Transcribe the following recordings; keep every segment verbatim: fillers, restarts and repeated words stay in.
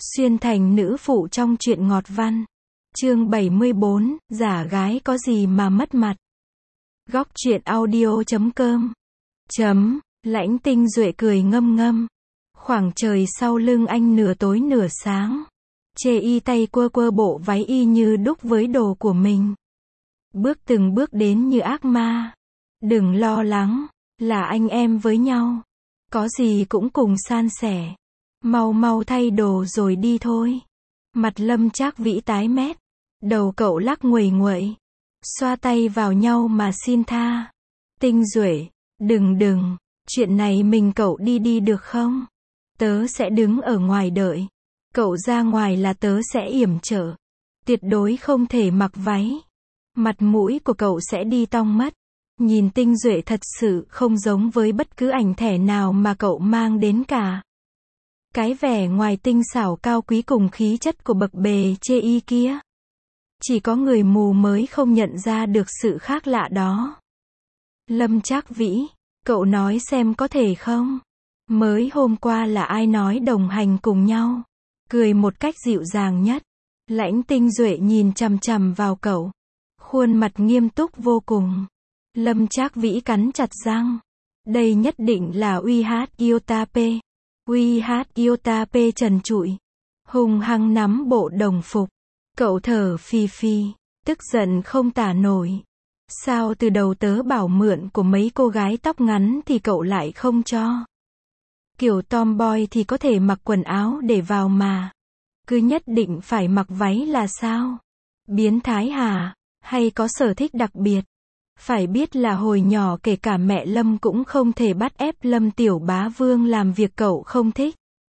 Xuyên thành nữ phụ trong truyện ngọt văn. Chương bảy mươi bốn, giả gái có gì mà mất mặt. Góc truyện audio chấm com. Chấm, Lãnh Tinh Duệ cười ngâm ngâm. Khoảng trời sau lưng anh nửa tối nửa sáng. Chê y tay quơ quơ bộ váy y như đúc với đồ của mình. Bước từng bước đến như ác ma. Đừng lo lắng, là anh em với nhau. Có gì cũng cùng san sẻ. Mau mau thay đồ rồi đi thôi. Mặt Lâm Trác Vĩ tái mét. Đầu cậu lắc nguẩy nguậy. Xoa tay vào nhau mà xin tha. Tinh Duệ, đừng đừng, chuyện này mình cậu đi đi được không? Tớ sẽ đứng ở ngoài đợi. Cậu ra ngoài là tớ sẽ yểm trợ. Tuyệt đối không thể mặc váy. Mặt mũi của cậu sẽ đi tong mất. Nhìn Tinh Duệ thật sự không giống với bất cứ ảnh thẻ nào mà cậu mang đến cả. Cái vẻ ngoài tinh xảo cao quý cùng khí chất của bậc bề chê y kia. Chỉ có người mù mới không nhận ra được sự khác lạ đó. Lâm Trác Vĩ, cậu nói xem có thể không? Mới hôm qua là ai nói đồng hành cùng nhau? Cười một cách dịu dàng nhất. Lãnh Tinh Duệ nhìn chằm chằm vào cậu. Khuôn mặt nghiêm túc vô cùng. Lâm Trác Vĩ cắn chặt răng. Đây nhất định là uy hát Iotape. Uy hát Iotape trần trụi. Hung hăng nắm bộ đồng phục. Cậu thở phì phì. Tức giận không tả nổi. Sao từ đầu tớ bảo mượn của mấy cô gái tóc ngắn thì cậu lại không cho? Kiểu tomboy thì có thể mặc quần áo để vào mà. Cứ nhất định phải mặc váy là sao? Biến thái hả? Hay có sở thích đặc biệt? Phải biết là hồi nhỏ kể cả mẹ Lâm cũng không thể bắt ép Lâm Tiểu Bá Vương làm việc cậu không thích.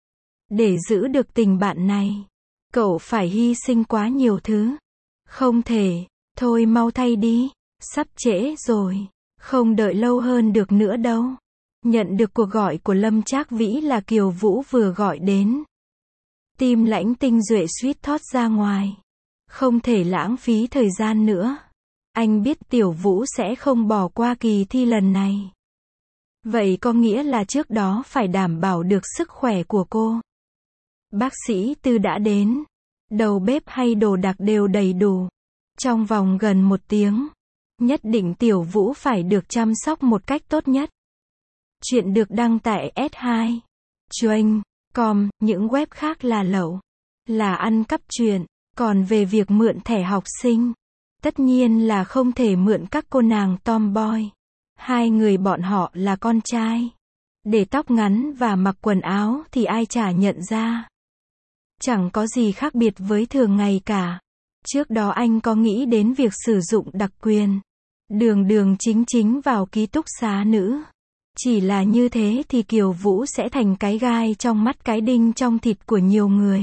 Để giữ được tình bạn này, cậu phải hy sinh quá nhiều thứ. Không thể, thôi mau thay đi, sắp trễ rồi, không đợi lâu hơn được nữa đâu. Nhận được cuộc gọi của Lâm Trác Vĩ là Kiều Vũ vừa gọi đến. Tim Lãnh Tinh Duệ suýt thoát ra ngoài. Không thể lãng phí thời gian nữa. Anh biết Tiểu Vũ sẽ không bỏ qua kỳ thi lần này. Vậy có nghĩa là trước đó phải đảm bảo được sức khỏe của cô. Bác sĩ Tư đã đến. Đầu bếp hay đồ đạc đều đầy đủ. Trong vòng gần một tiếng, nhất định Tiểu Vũ phải được chăm sóc một cách tốt nhất. Chuyện được đăng tại S hai. Chuanh, com, những web khác là lậu. Là ăn cắp chuyện. Còn về việc mượn thẻ học sinh, tất nhiên là không thể mượn các cô nàng tomboy. Hai người bọn họ là con trai. Để tóc ngắn và mặc quần áo thì ai chả nhận ra. Chẳng có gì khác biệt với thường ngày cả. Trước đó anh có nghĩ đến việc sử dụng đặc quyền. Đường đường chính chính vào ký túc xá nữ. Chỉ là như thế thì Kiều Vũ sẽ thành cái gai trong mắt cái đinh trong thịt của nhiều người.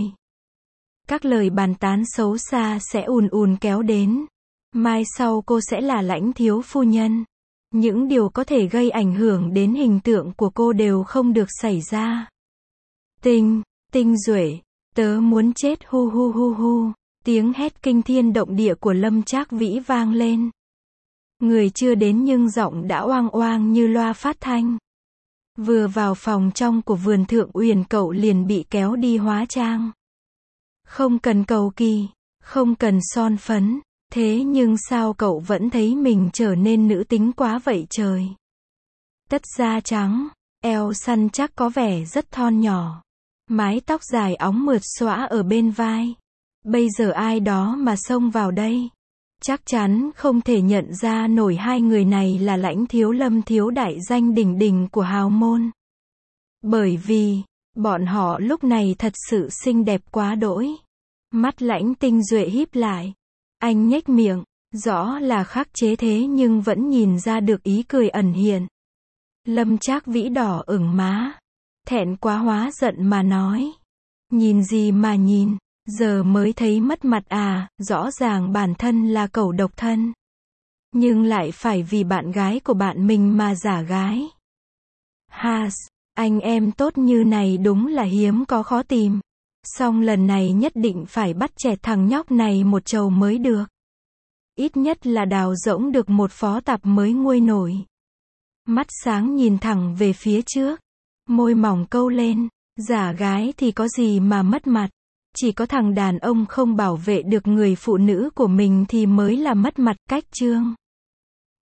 Các lời bàn tán xấu xa sẽ ùn ùn kéo đến. Mai sau cô sẽ là Lãnh thiếu phu nhân. Những điều có thể gây ảnh hưởng đến hình tượng của cô đều không được xảy ra. Tinh, Tinh Duệ, tớ muốn chết hu hu hu hu. Tiếng hét kinh thiên động địa của Lâm Trác Vĩ vang lên. Người chưa đến nhưng giọng đã oang oang như loa phát thanh. Vừa vào phòng trong của vườn Thượng Uyển cậu liền bị kéo đi hóa trang. Không cần cầu kỳ, không cần son phấn, thế nhưng sao cậu vẫn thấy mình trở nên nữ tính quá vậy trời? Tất da trắng, eo săn chắc có vẻ rất thon nhỏ. Mái tóc dài óng mượt xõa ở bên vai. Bây giờ ai đó mà xông vào đây, chắc chắn không thể nhận ra nổi hai người này là Lãnh thiếu Lâm thiếu đại danh đỉnh đỉnh của hào môn. Bởi vì, bọn họ lúc này thật sự xinh đẹp quá đỗi. Mắt Lãnh Tinh Duệ híp lại. Anh nhếch miệng, rõ là khắc chế thế nhưng vẫn nhìn ra được ý cười ẩn hiện. Lâm Trác Vĩ đỏ ửng má. Thẹn quá hóa giận mà nói. Nhìn gì mà nhìn, giờ mới thấy mất mặt à, rõ ràng bản thân là cẩu độc thân. Nhưng lại phải vì bạn gái của bạn mình mà giả gái. Has, anh em tốt như này đúng là hiếm có khó tìm. Song lần này nhất định phải bắt chẹt thằng nhóc này một chầu mới được. Ít nhất là đào rỗng được một phó tạp mới nguôi nổi. Mắt sáng nhìn thẳng về phía trước. Môi mỏng câu lên. Giả gái thì có gì mà mất mặt. Chỉ có thằng đàn ông không bảo vệ được người phụ nữ của mình thì mới là mất mặt. Cách chương